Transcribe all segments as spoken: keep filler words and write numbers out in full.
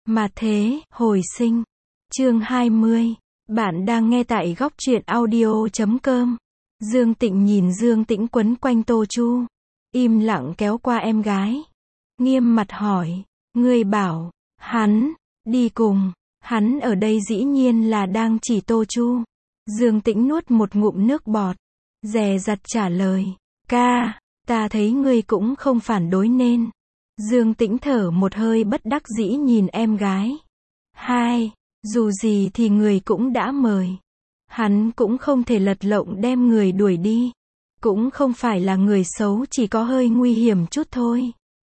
Mà thế, hồi sinh. Chương hai mươi. Bạn đang nghe tại góc truyện audio chấm com. Dương Tịnh nhìn Dương Tĩnh quấn quanh Tô Chu. Im lặng kéo qua em gái. Nghiêm mặt hỏi. Ngươi bảo, hắn, đi cùng. Hắn ở đây dĩ nhiên là đang chỉ Tô Chu. Dương Tĩnh nuốt một ngụm nước bọt. Dè dặt trả lời. Ca, ta thấy ngươi cũng không phản đối nên. Dương Tĩnh thở một hơi bất đắc dĩ nhìn em gái. Hai, dù gì thì người cũng đã mời. Hắn cũng không thể lật lọng đem người đuổi đi. Cũng không phải là người xấu, chỉ có hơi nguy hiểm chút thôi.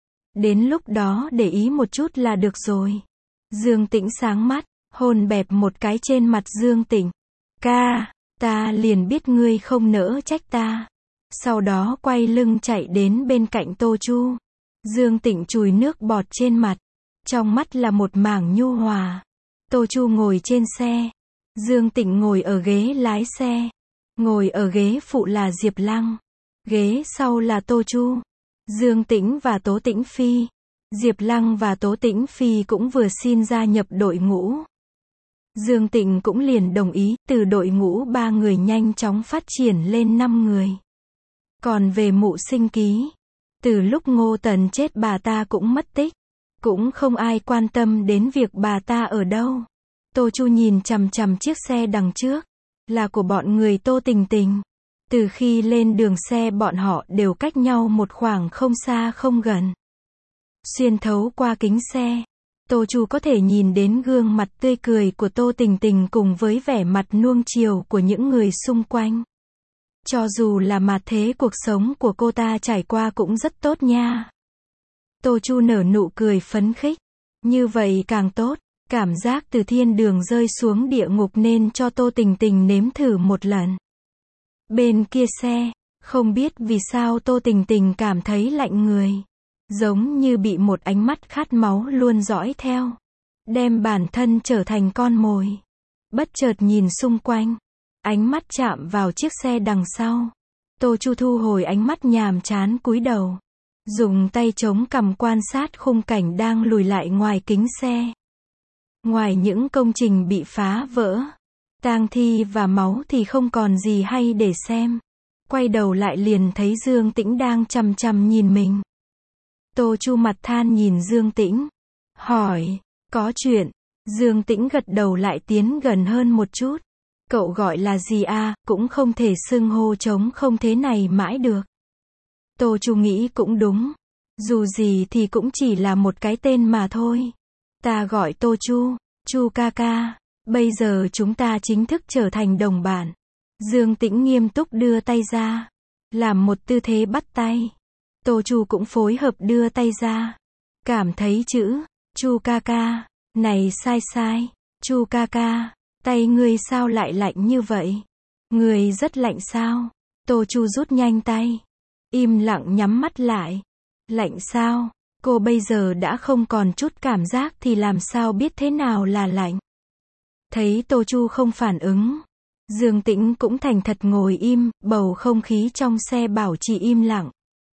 Đến lúc đó để ý một chút là được rồi. Dương Tĩnh sáng mắt, hôn bẹp một cái trên mặt Dương Tịnh. Ca, ta liền biết ngươi không nỡ trách ta. Sau đó quay lưng chạy đến bên cạnh Tô Chu. Dương Tịnh chùi nước bọt trên mặt. Trong mắt là một mảng nhu hòa. Tô Chu ngồi trên xe. Dương Tịnh ngồi ở ghế lái xe. Ngồi ở ghế phụ là Diệp Lăng. Ghế sau là Tô Chu. Dương Tĩnh và Tố Tĩnh Phi. Diệp Lăng và Tố Tĩnh Phi cũng vừa xin gia nhập đội ngũ. Dương Tịnh cũng liền đồng ý, từ đội ngũ ba người nhanh chóng phát triển lên năm người. Còn về Mụ Sinh Ký, từ lúc Ngô Tần chết bà ta cũng mất tích. Cũng không ai quan tâm đến việc bà ta ở đâu. Tô Chu nhìn chằm chằm chiếc xe đằng trước. Là của bọn người Tô Tình Tình. Từ khi lên đường xe bọn họ đều cách nhau một khoảng không xa không gần. Xuyên thấu qua kính xe, Tô Chu có thể nhìn đến gương mặt tươi cười của Tô Tình Tình cùng với vẻ mặt nuông chiều của những người xung quanh. Cho dù là mặt thế cuộc sống của cô ta trải qua cũng rất tốt nha. Tô Chu nở nụ cười phấn khích. Như vậy càng tốt. Cảm giác từ thiên đường rơi xuống địa ngục nên cho Tô Tình Tình nếm thử một lần. Bên kia xe, không biết vì sao Tô Tình Tình cảm thấy lạnh người. Giống như bị một ánh mắt khát máu luôn dõi theo. Đem bản thân trở thành con mồi. Bất chợt nhìn xung quanh. Ánh mắt chạm vào chiếc xe đằng sau. Tô Chu thu hồi ánh mắt nhàm chán cúi đầu. Dùng tay chống cằm quan sát khung cảnh đang lùi lại ngoài kính xe. Ngoài những công trình bị phá vỡ, tang thi và máu thì không còn gì hay để xem. Quay đầu lại liền thấy Dương Tĩnh đang chằm chằm nhìn mình. Tô Chu mặt than nhìn Dương Tĩnh. Hỏi, có chuyện. Dương Tĩnh gật đầu lại tiến gần hơn một chút. Cậu gọi là gì à, cũng không thể xưng hô trống không thế này mãi được. Tô Chu nghĩ cũng đúng. Dù gì thì cũng chỉ là một cái tên mà thôi. Ta gọi Tô Chu, Chu ca ca. Bây giờ chúng ta chính thức trở thành đồng bạn. Dương Tĩnh nghiêm túc đưa tay ra. Làm một tư thế bắt tay. Tô Chu cũng phối hợp đưa tay ra. Cảm thấy chữ, Chu ca ca, này sai sai. Chu ca ca, tay ngươi sao lại lạnh như vậy? Ngươi rất lạnh sao? Tô Chu rút nhanh tay. Im lặng nhắm mắt lại. Lạnh sao? Cô bây giờ đã không còn chút cảm giác thì làm sao biết thế nào là lạnh. Thấy Tô Chu không phản ứng. Dương Tĩnh cũng thành thật ngồi im, bầu không khí trong xe bảo trì im lặng.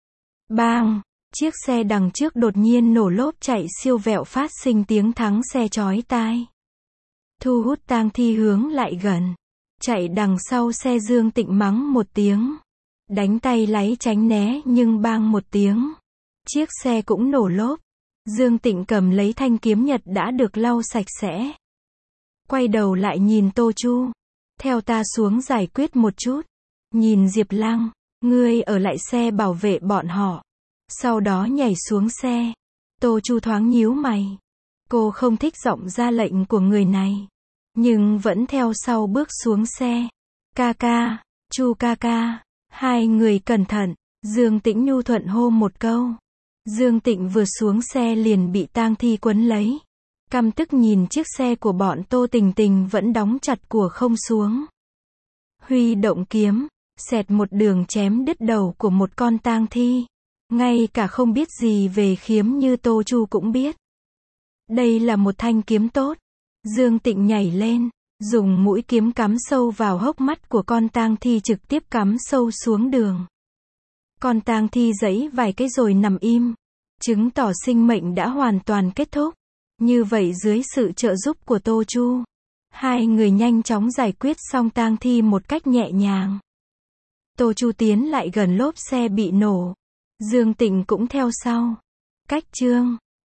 Bang! Chiếc xe đằng trước đột nhiên nổ lốp chạy siêu vẹo phát sinh tiếng thắng xe chói tai. Thu hút tang thi hướng lại gần. Chạy đằng sau xe Dương Tịnh mắng một tiếng. Đánh tay lái tránh né nhưng bang một tiếng. Chiếc xe cũng nổ lốp. Dương Tịnh cầm lấy thanh kiếm nhật đã được lau sạch sẽ. Quay đầu lại nhìn Tô Chu. Theo ta xuống giải quyết một chút. Nhìn Diệp Lăng. Ngươi ở lại xe bảo vệ bọn họ. Sau đó nhảy xuống xe. Tô Chu thoáng nhíu mày. Cô không thích giọng ra lệnh của người này. Nhưng vẫn theo sau bước xuống xe. Ca ca, Chu ca ca. Hai người cẩn thận. Dương Tĩnh nhu thuận hô một câu. Dương Tịnh vừa xuống xe liền bị tang thi quấn lấy. Căm tức nhìn chiếc xe của bọn Tô Tình Tình vẫn đóng chặt của không xuống. Huy động kiếm, xẹt một đường chém đứt đầu của một con tang thi. Ngay cả không biết gì về khiếm như Tô Chu cũng biết. Đây là một thanh kiếm tốt. Dương Tịnh nhảy lên, dùng mũi kiếm cắm sâu vào hốc mắt của con tang thi trực tiếp cắm sâu xuống đường. Con tang thi giãy vài cái rồi nằm im. Chứng tỏ sinh mệnh đã hoàn toàn kết thúc. Như vậy dưới sự trợ giúp của Tô Chu, hai người nhanh chóng giải quyết xong tang thi một cách nhẹ nhàng. Tô Chu tiến lại gần lốp xe bị nổ. Dương Tịnh cũng theo sau. Cách chương